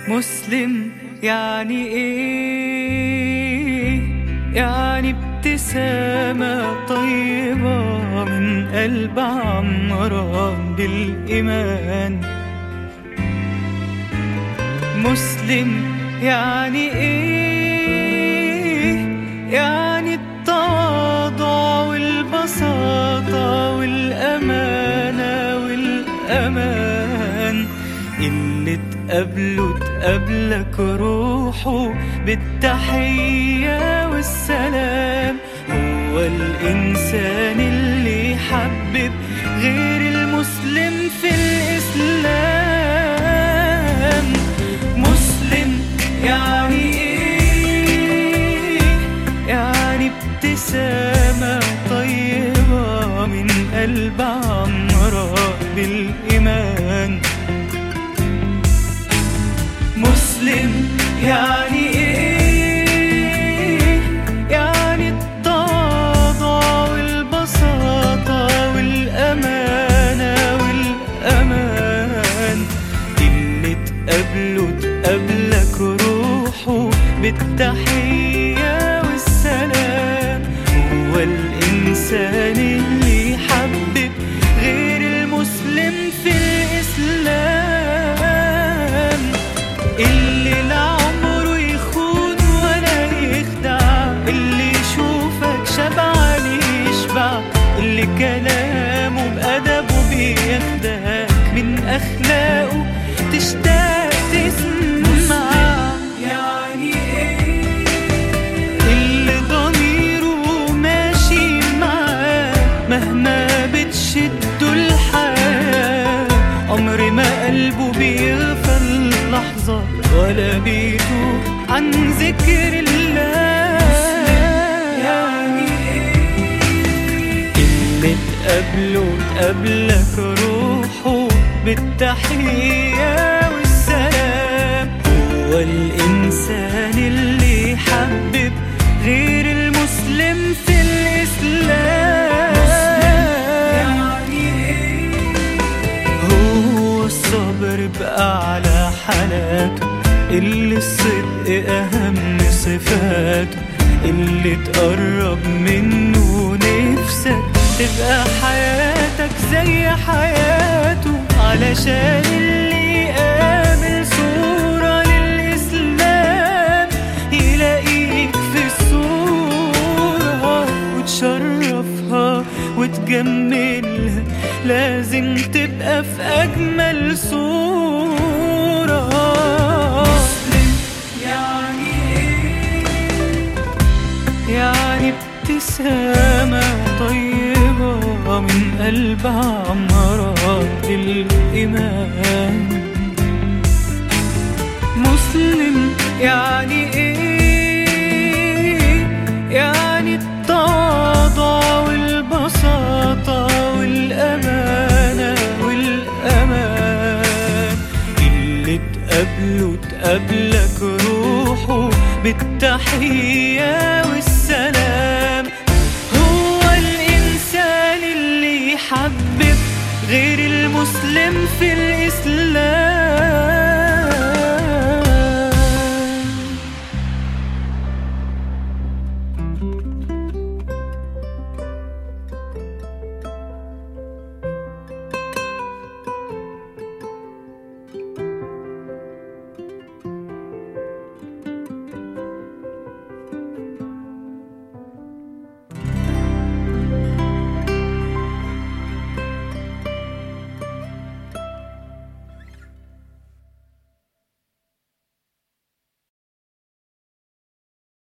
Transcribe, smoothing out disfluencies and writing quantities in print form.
مسلم يعني ايه؟ يعني ابتسامة طيبة من قلب عمران بالإيمان. مسلم يعني ايه؟ يعني التواضع والبساطة والأمانة والأمان، اللي تقابلك روحه بالتحية والسلام. هو الإنسان اللي يحبب غير المسلم في الإسلام. مسلم يعني إيه؟ يعني ابتسامة طيبة من قلب عمران بالإيمان. مسلم يعني ايه؟ يعني التواضع والبساطة والأمانة والأمان، اللي تقابلك روحه بالتحية والسلام. هو الإنسان اللي يحبب غير المسلم في الإسلام، اللي لعمره يخون ولا يخدع، اللي يشوفك شبعان يشبع، اللي كلامه بأدبه بياخدك من أخلاقه تشتاق تسمع. يعني ايه؟ اللي ضميره ماشي معاه مهما بتشده الحياة، عمر ما قلبه بيغفل لحظة ولا بيتوب عن ذكر الله. يعني اللي تقابلك روحه بالتحية والسلام. هو الإنسان اللي يحبب غير المسلم في الإسلام. هو الصبر بأعلى حالاته، اللي الصدق أهم صفاته، اللي تقرب منه نفسك تبقى حياتك زي حياته، علشان اللي يقابل صورة للإسلام يلاقيك في الصورة وتشرفها وتجملها. لازم تبقى في أجمل صورة. مسلم يعني إيه؟ يعني ابتسامة طيبة من قلب عمران بالإيمان. مسلم يعني إيه؟ يعني التواضع والبساطة والأمانة والأمان، اللي تقابلك روحه بالتحية والسلام. هو الإنسان اللي يحبب غير المسلم في الإسلام.